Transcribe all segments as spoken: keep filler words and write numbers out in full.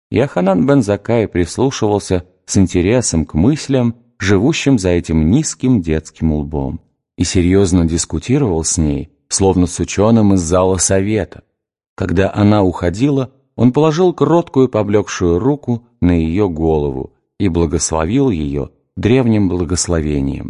Йоханан бен Заккай прислушивался с интересом к мыслям, живущим за этим низким детским лбом, и серьезно дискутировал с ней, словно с ученым из зала совета. Когда она уходила, он положил кроткую поблекшую руку на ее голову и благословил ее древним благословением.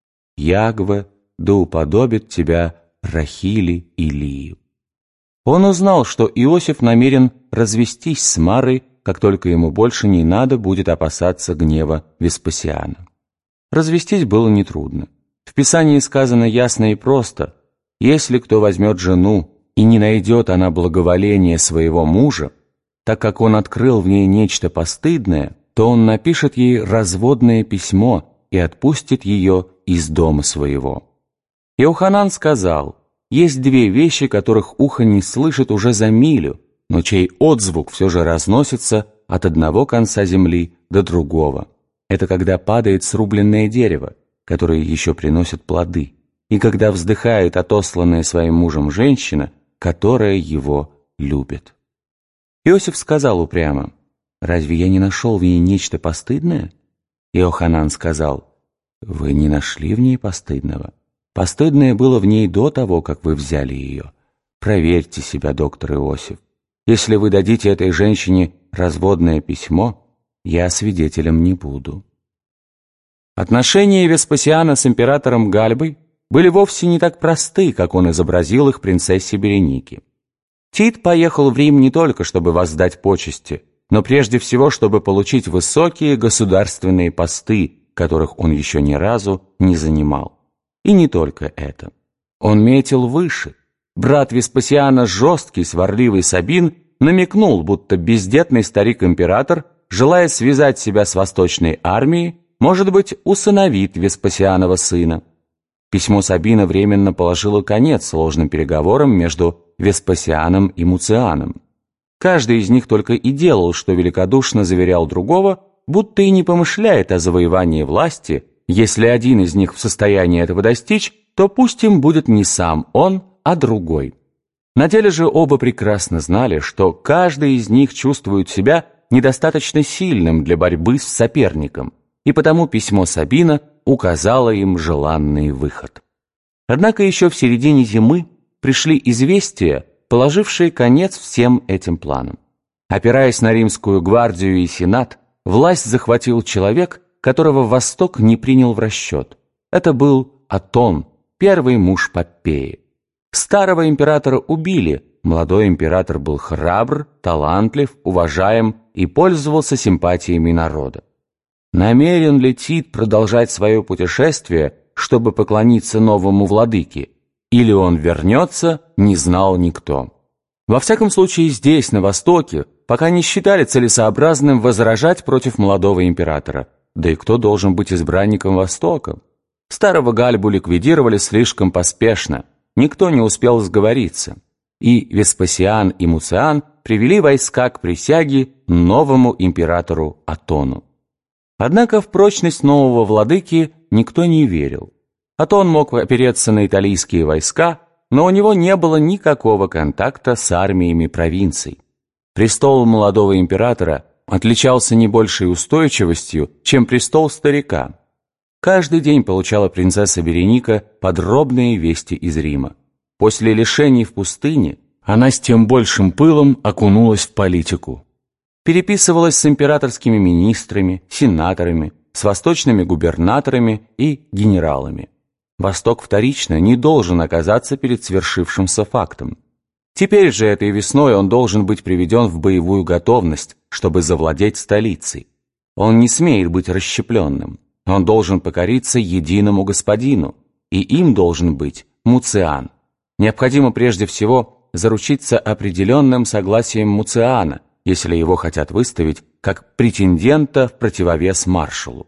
«Ягве, да уподобит тебя Рахили и Лию». Он узнал, что Иосиф намерен развестись с Марой, как только ему больше не надо будет опасаться гнева Веспасиана. Развестись было нетрудно. В Писании сказано ясно и просто: «Если кто возьмет жену, и не найдет она благоволения своего мужа, так как он открыл в ней нечто постыдное, то он напишет ей разводное письмо и отпустит ее из дома своего». Йоханан сказал: «Есть две вещи, которых ухо не слышит уже за милю, но чей отзвук все же разносится от одного конца земли до другого. Это когда падает срубленное дерево, которое еще приносит плоды, и когда вздыхает отосланная своим мужем женщина, которая его любит». Иосиф сказал упрямо: «Разве я не нашел в ней нечто постыдное?» Йоханан сказал: «Вы не нашли в ней постыдного. Постыдное было в ней до того, как вы взяли ее. Проверьте себя, доктор Иосиф. Если вы дадите этой женщине разводное письмо, я свидетелем не буду». Отношения Веспасиана с императором Гальбой были вовсе не так просты, как он изобразил их принцессе Беренике. Тит поехал в Рим не только, чтобы воздать почести, но прежде всего, чтобы получить высокие государственные посты, которых он еще ни разу не занимал. И не только это. Он метил выше. Брат Веспасиана, жесткий, сварливый Сабин, намекнул, будто бездетный старик-император, желая связать себя с восточной армией, может быть, усыновит Веспасианова сына. Письмо Сабина временно положило конец сложным переговорам между Веспасианом и Муцианом. Каждый из них только и делал, что великодушно заверял другого, будто и не помышляет о завоевании власти. Если один из них в состоянии этого достичь, то пусть им будет не сам он, а другой. На деле же оба прекрасно знали, что каждый из них чувствует себя недостаточно сильным для борьбы с соперником, и потому письмо Сабина указало им желанный выход. Однако еще в середине зимы пришли известия, положившие конец всем этим планам. Опираясь на римскую гвардию и сенат, власть захватил человек, которого Восток не принял в расчет. Это был Атон, первый муж Поппеи. Старого императора убили, молодой император был храбр, талантлив, уважаем и пользовался симпатиями народа. Намерен ли Тит продолжать свое путешествие, чтобы поклониться новому владыке, или он вернется, не знал никто. Во всяком случае, здесь, на Востоке, пока не считали целесообразным возражать против молодого императора. Да и кто должен быть избранником Востока? Старого Гальбу ликвидировали слишком поспешно, никто не успел сговориться. И Веспасиан и Муциан привели войска к присяге новому императору Атону. Однако в прочность нового владыки никто не верил. Атон мог опереться на италийские войска, но у него не было никакого контакта с армиями провинций. Престол молодого императора отличался не большей устойчивостью, чем престол старика. Каждый день получала принцесса Береника подробные вести из Рима. После лишений в пустыне она с тем большим пылом окунулась в политику. Переписывалась с императорскими министрами, сенаторами, с восточными губернаторами и генералами. Восток вторично не должен оказаться перед свершившимся фактом. Теперь же этой весной он должен быть приведен в боевую готовность, чтобы завладеть столицей. Он не смеет быть расщепленным. Он должен покориться единому господину, и им должен быть Муциан. Необходимо прежде всего заручиться определенным согласием Муциана, если его хотят выставить как претендента в противовес маршалу.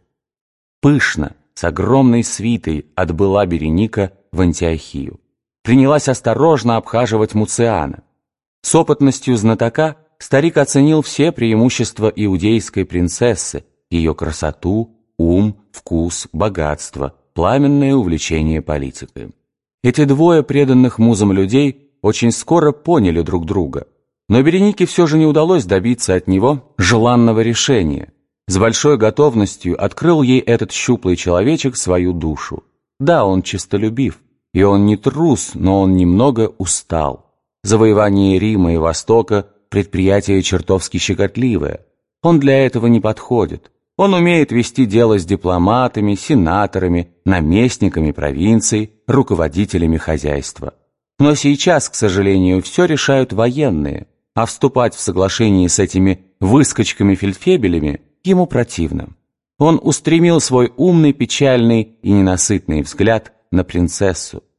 Пышно, с огромной свитой отбыла Береника в Антиохию. Принялась осторожно обхаживать Муциана. С опытностью знатока старик оценил все преимущества иудейской принцессы, ее красоту, ум, вкус, богатство, пламенное увлечение политикой. Эти двое преданных музам людей очень скоро поняли друг друга. Но Беренике все же не удалось добиться от него желанного решения. С большой готовностью открыл ей этот щуплый человечек свою душу. Да, он честолюбив, и он не трус, но он немного устал. Завоевание Рима и Востока – предприятие чертовски щекотливое. Он для этого не подходит. Он умеет вести дело с дипломатами, сенаторами, наместниками провинций, руководителями хозяйства. Но сейчас, к сожалению, все решают военные, а вступать в соглашение с этими выскочками-фельдфебелями ему противно. Он устремил свой умный, печальный и ненасытный взгляд на принцессу.